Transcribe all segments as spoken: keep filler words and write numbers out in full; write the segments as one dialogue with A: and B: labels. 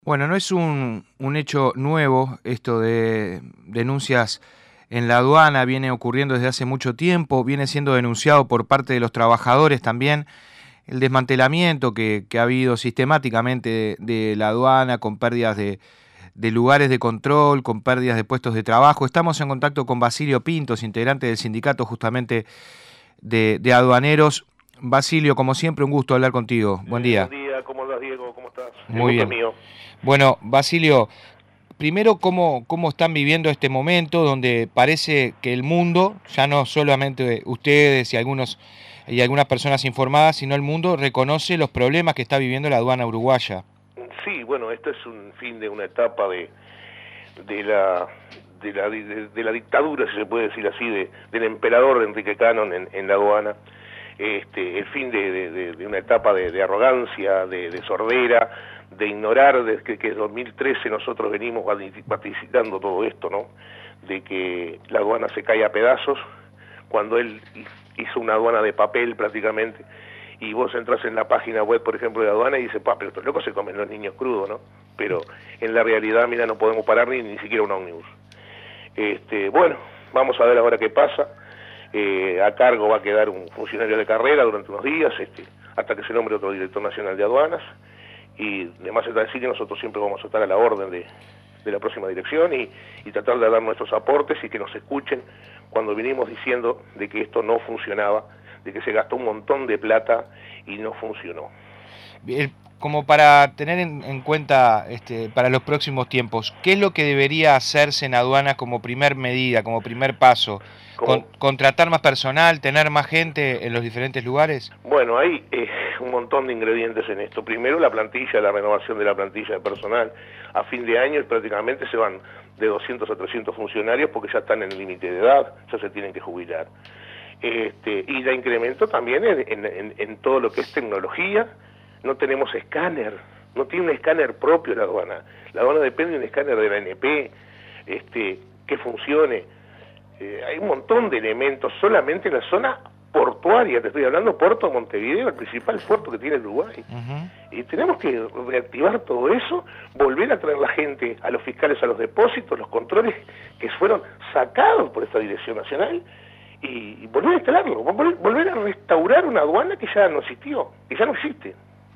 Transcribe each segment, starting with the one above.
A: Bueno, no es un, un hecho nuevo esto de denuncias en la aduana, viene ocurriendo desde hace mucho tiempo, viene siendo denunciado por parte de los trabajadores también el desmantelamiento que, que ha habido sistemáticamente de, de la aduana con pérdidas de, de lugares de control, con pérdidas de puestos de trabajo. Estamos en contacto con Basilio Pintos, integrante del sindicato justamente de, de aduaneros. Basilio, como siempre, un gusto hablar contigo. Buen
B: Eh, buen
A: día.
B: día, ¿cómo andas, Diego? ¿Cómo estás? El
A: Muy
B: gusto es
A: bien.
B: mío.
A: Bueno, Basilio, primero, ¿cómo, cómo están viviendo este momento donde parece que el mundo, ya no solamente ustedes y algunos y algunas personas informadas, sino el mundo reconoce los problemas que está viviendo la aduana uruguaya?
B: Sí, bueno, esto es un fin de una etapa de, de la de la, de, de la dictadura, si se puede decir así, de, del emperador Enrique Canon en, en la aduana. Este, el fin de, de, de una etapa de, de arrogancia, de, de sordera, de ignorar desde que, que en dos mil trece nosotros venimos participando todo esto, ¿no? De que la aduana se cae a pedazos, cuando él hizo una aduana de papel prácticamente, y vos entras en la página web, por ejemplo, de la aduana y dices, pa, pero estos locos se comen los niños crudos, ¿no? Pero en la realidad, mira, no podemos parar ni, ni siquiera un ómnibus. Este, bueno, vamos a ver ahora qué pasa. Eh, a cargo va a quedar un funcionario de carrera durante unos días, este, hasta que se nombre otro director nacional de aduanas, y además está decir que nosotros siempre vamos a estar a la orden de, de la próxima dirección y, y tratar de dar nuestros aportes y que nos escuchen cuando vinimos diciendo de que esto no funcionaba, de que se gastó un montón de plata y no funcionó.
A: Bien, como para tener en, en cuenta este, para los próximos tiempos, ¿qué es lo que debería hacerse en aduanas como primer medida, como primer paso? Con,
B: Como,
A: ¿Contratar más personal, tener más gente en los diferentes lugares?
B: bueno, hay eh, un montón de ingredientes en esto. Primero, la plantilla, la renovación de la plantilla de personal. A fin de año prácticamente se van de doscientos a trescientos funcionarios porque ya están en el límite de edad, ya se tienen que jubilar. Este, y la incremento también en, en, en todo lo que es tecnología. No tenemos escáner, no tiene un escáner propio la aduana. La aduana depende de un escáner de la A N P, este, que funcione. Eh, hay un montón de elementos solamente en la zona portuaria, te estoy hablando, Puerto Montevideo, el principal puerto que tiene el Uruguay. Uh-huh. Y tenemos que reactivar todo eso, volver a traer la gente, a los fiscales, a los depósitos, los controles que fueron sacados por esta Dirección Nacional, y, y volver a instalarlo, volver, volver a restaurar una aduana que ya no existió, que ya no existe.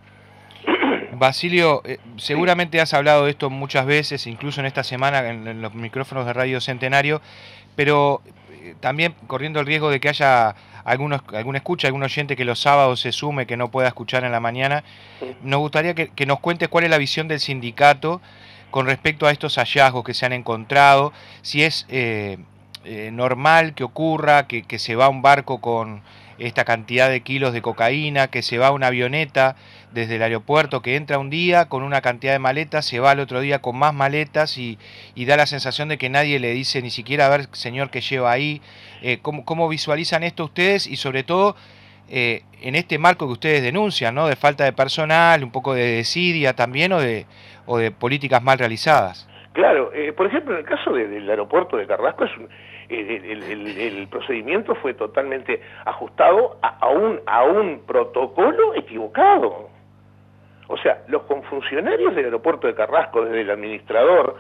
A: Basilio, eh, seguramente sí. Has hablado de esto muchas veces, incluso en esta semana en, en los micrófonos de Radio Centenario, pero eh, también corriendo el riesgo de que haya algunos, alguna escucha, algún oyente que los sábados se sume, que no pueda escuchar en la mañana, sí. Nos gustaría que, que nos cuentes cuál es la visión del sindicato con respecto a estos hallazgos que se han encontrado, si es eh, eh, normal que ocurra, que, que se va un barco con esta cantidad de kilos de cocaína, que se va una avioneta desde el aeropuerto, que entra un día con una cantidad de maletas, se va al otro día con más maletas y, y da la sensación de que nadie le dice ni siquiera a ver, señor, qué lleva ahí. Eh, ¿cómo, ¿Cómo visualizan esto ustedes? Y sobre todo, eh, en este marco que ustedes denuncian, ¿no? De falta de personal, un poco de desidia también, o de, o de políticas mal realizadas.
B: Claro, eh, por ejemplo, en el caso de, del aeropuerto de Carrasco, es un, el, el, el, el procedimiento fue totalmente ajustado a, a, un, a un protocolo equivocado. O sea, los funcionarios del aeropuerto de Carrasco, desde el administrador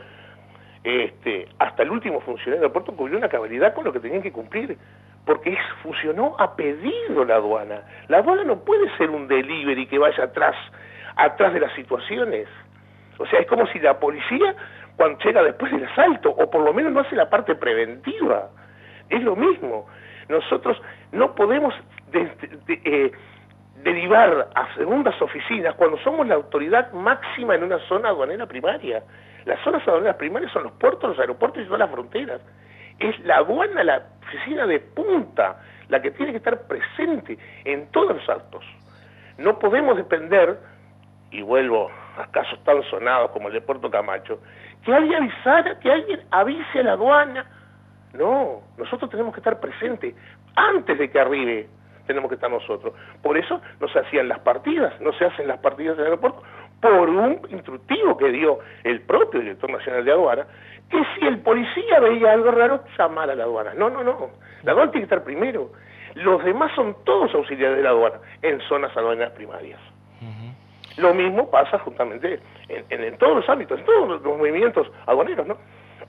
B: este, hasta el último funcionario del aeropuerto, cumplió una cabalidad con lo que tenían que cumplir, porque es, funcionó a pedido la aduana. La aduana no puede ser un delivery que vaya atrás, atrás de las situaciones. O sea, es como si la policía, cuando llega después del asalto, o por lo menos no hace la parte preventiva. Es lo mismo. Nosotros no podemos de, de, de, eh, derivar a segundas oficinas cuando somos la autoridad máxima en una zona aduanera primaria. Las zonas aduaneras primarias son los puertos, los aeropuertos y todas las fronteras. Es la aduana, la oficina de punta, la que tiene que estar presente en todos los actos. No podemos depender, y vuelvo a casos tan sonados como el de Puerto Camacho, que alguien avisara, que alguien avise a la aduana. No, nosotros tenemos que estar presentes antes de que arribe. Tenemos que estar nosotros. Por eso no se hacían las partidas, no se hacen las partidas del aeropuerto, por un instructivo que dio el propio director nacional de aduana, que si el policía veía algo raro, llamara a la aduana. No, no, no. La aduana tiene que estar primero. Los demás son todos auxiliares de la aduana en zonas aduaneras primarias.
A: Uh-huh.
B: Lo mismo pasa justamente en, en, en todos los ámbitos, en todos los movimientos aduaneros, ¿no?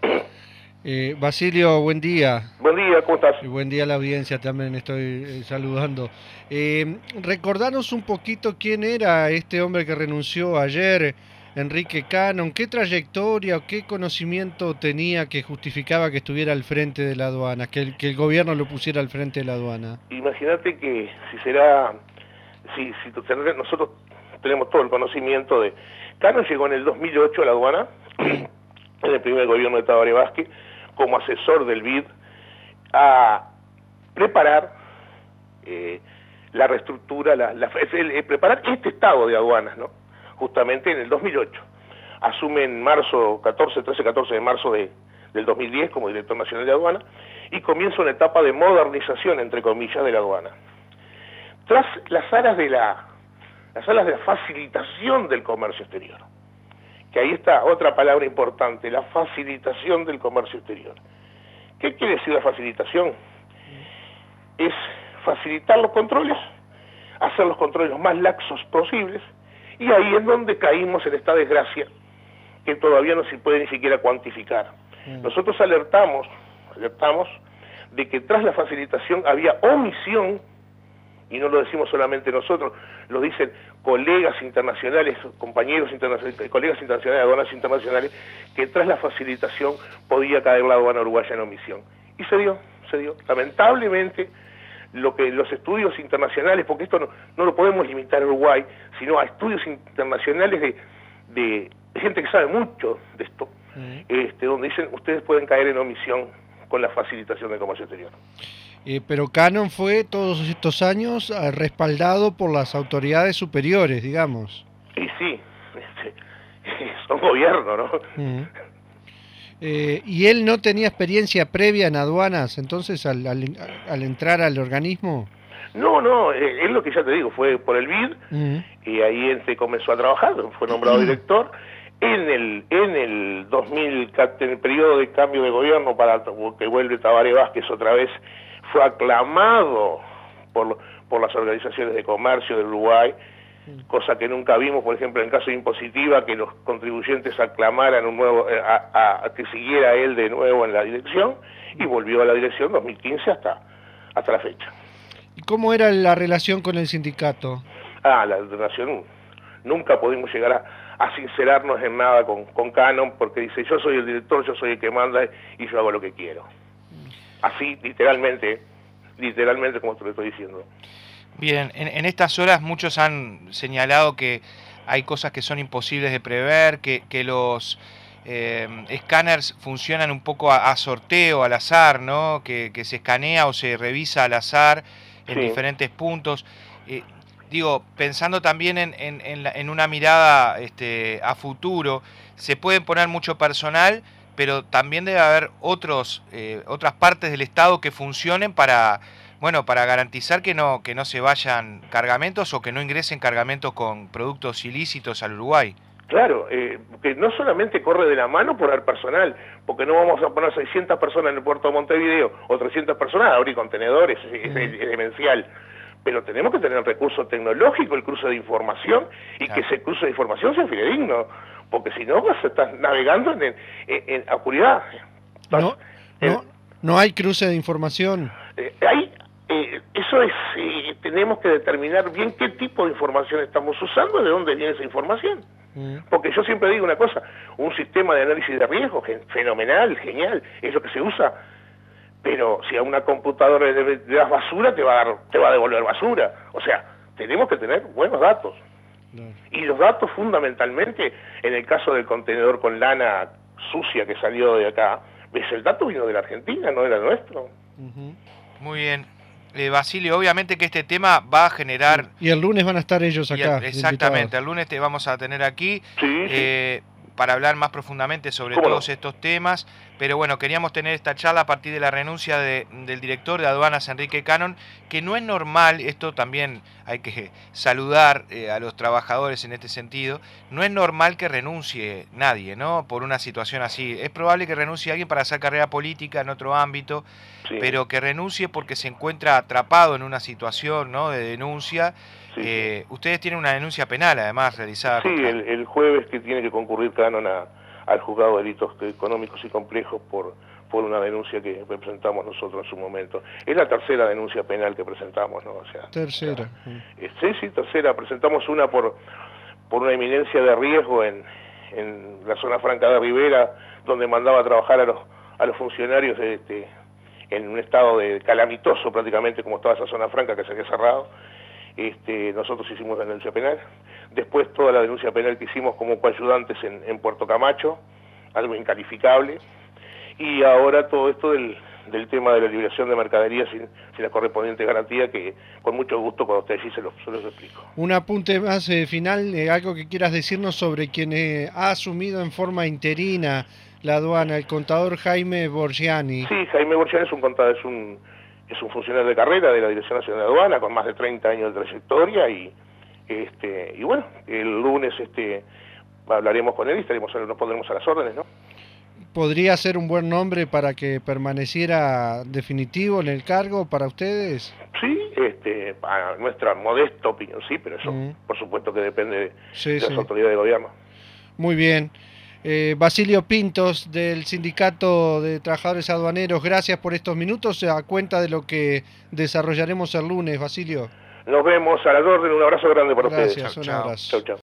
C: Eh, Basilio, buen día.
B: Buen día, ¿cómo estás?
C: Y buen día a la audiencia, también estoy eh, saludando. Eh, recordanos un poquito quién era este hombre que renunció ayer, Enrique Cannon, qué trayectoria o qué conocimiento tenía que justificaba que estuviera al frente de la aduana, que el, que el gobierno lo pusiera al frente de la aduana.
B: Imagínate que si será, si, si nosotros tenemos todo el conocimiento de... Cannon llegó en el dos mil ocho a la aduana, en el primer gobierno de Tabaré Vázquez, como asesor del B I D, a preparar eh, la reestructura, la, la, el, el preparar este estado de aduanas, ¿no? Justamente en el dos mil ocho. Asume en marzo, catorce, trece, catorce de marzo de, del dos mil diez como director nacional de aduana, y comienza una etapa de modernización, entre comillas, de la aduana. Tras las alas de la, las alas de la facilitación del comercio exterior, que ahí está otra palabra importante, la facilitación del comercio exterior. ¿Qué quiere decir la facilitación? Es facilitar los controles, hacer los controles los más laxos posibles, y ahí es donde caímos en esta desgracia que todavía no se puede ni siquiera cuantificar. Mm. Nosotros alertamos, alertamos de que tras la facilitación había omisión, y no lo decimos solamente nosotros, lo dicen colegas internacionales, compañeros internacionales, colegas internacionales de aduanas internacionales, que tras la facilitación podía caer la aduana uruguaya en omisión. Y se dio, se dio. Lamentablemente, lo que los estudios internacionales, porque esto no, no lo podemos limitar a Uruguay, sino a estudios internacionales de, de, de gente que sabe mucho de esto, uh-huh. este, donde dicen, ustedes pueden caer en omisión con la facilitación del comercio exterior.
C: Eh, pero Cannon fue todos estos años eh, respaldado por las autoridades superiores, digamos.
B: Y sí, este, son gobierno, ¿no?
C: Uh-huh. eh, ¿Y él no tenía experiencia previa en aduanas, entonces, al, al, al entrar al organismo?
B: No, no, eh, es lo que ya te digo, fue por el B I D, uh-huh. y ahí este comenzó a trabajar, fue nombrado uh-huh. director. En el en el dos mil, en el periodo de cambio de gobierno, para que vuelve Tabaré Vázquez otra vez, fue aclamado por, por las organizaciones de comercio del Uruguay, cosa que nunca vimos, por ejemplo, en el caso de Impositiva, que los contribuyentes aclamaran un nuevo, a, a, a que siguiera él de nuevo en la dirección, y volvió a la dirección dos mil quince hasta, hasta la fecha.
C: ¿Y cómo era la relación con el sindicato?
B: Ah, la relación, nunca pudimos llegar a, a sincerarnos en nada con, con Cannon, porque dice, yo soy el director, yo soy el que manda, y yo hago lo que quiero. Así, literalmente, literalmente como te lo estoy diciendo.
A: Bien, en, en estas horas muchos han señalado que hay cosas que son imposibles de prever, que, que los eh, escáneres funcionan un poco a, a sorteo, al azar, ¿no? Que, que se escanea o se revisa al azar en sí. diferentes puntos. Eh, digo, pensando también en, en, en, la, en una mirada este, a futuro, se pueden poner mucho personal, pero también debe haber otros, eh, otras partes del Estado que funcionen para, bueno, para garantizar que no, que no se vayan cargamentos o que no ingresen cargamentos con productos ilícitos al Uruguay.
B: Claro, eh, que no solamente corre de la mano por el personal, porque no vamos a poner seiscientas personas en el puerto de Montevideo o trescientas personas a abrir contenedores, es, es, es demencial. Pero tenemos que tener el recurso tecnológico, el cruce de información, y claro. que ese cruce de información sea fidedigno, porque si no vas a estar navegando en, en, en oscuridad.
C: No, en, no, no hay cruce de información.
B: Eh, hay, eh, eso es, eh, tenemos que determinar bien qué tipo de información estamos usando, de dónde viene esa información. Mm. Porque yo siempre digo una cosa, un sistema de análisis de riesgo, fenomenal, genial, es lo que se usa. Pero si a una computadora le das basura, te va a dar, te va a devolver basura. O sea, tenemos que tener buenos datos. No. Y los datos fundamentalmente, en el caso del contenedor con lana sucia que salió de acá, ves, el dato vino de la Argentina, no era nuestro.
A: Uh-huh. Muy bien. Eh, Basilio, obviamente que este tema va a generar...
C: Y el lunes van a estar ellos acá.
A: El, exactamente, el lunes te vamos a tener aquí.
B: Sí,
A: eh, sí. para hablar más profundamente sobre todos no? estos temas, pero bueno, queríamos tener esta charla a partir de la renuncia de, del director de aduanas, Enrique Cannon, que no es normal, esto también hay que saludar eh, a los trabajadores en este sentido, no es normal que renuncie nadie, ¿no? Por una situación así. Es probable que renuncie alguien para hacer carrera política en otro ámbito, sí. pero que renuncie porque se encuentra atrapado en una situación, ¿no?, de denuncia,
B: sí,
A: Eh, ustedes tienen una denuncia penal, además, realizada.
B: Sí,
A: contra...
B: el, el jueves que tiene que concurrir Canon a, al juzgado de delitos económicos y complejos por, por una denuncia que presentamos nosotros en su momento. Es la tercera denuncia penal que presentamos, ¿no? O sea,
C: tercera.
B: O sea, eh, sí, sí, tercera. Presentamos una por, por una eminencia de riesgo en, en la zona franca de Rivera, donde mandaba a trabajar a los, a los funcionarios de, de, en un estado de calamitoso prácticamente, como estaba esa zona franca que se había cerrado. Este, nosotros hicimos la denuncia penal, después toda la denuncia penal que hicimos como coayudantes en, en Puerto Camacho, algo incalificable, y ahora todo esto del, del tema de la liberación de mercadería sin, sin la correspondiente garantía, que con mucho gusto cuando ustedes sí se los, se los explico.
C: Un apunte más eh, final, eh, algo que quieras decirnos sobre quien eh, ha asumido en forma interina la aduana, el contador Jaime Borgiani.
B: Sí, Jaime Borgiani es un contador, es un es un funcionario de carrera de la Dirección Nacional de Aduana con más de treinta años de trayectoria y este y bueno, el lunes este hablaremos con él y estaremos, nos pondremos a las órdenes, ¿no?
C: ¿Podría ser un buen nombre para que permaneciera definitivo en el cargo para ustedes?
B: Sí, este, a nuestra modesta opinión sí, pero eso mm. por supuesto que depende de,
C: sí,
B: de
C: sí.
B: las autoridades de gobierno.
C: Muy bien. Eh, Basilio Pintos, del Sindicato de Trabajadores Aduaneros, gracias por estos minutos, a cuenta de lo que desarrollaremos el lunes, Basilio.
B: Nos vemos a la orden, un abrazo grande para
C: gracias,
B: ustedes.
C: Un abrazo.
B: Chau, chau.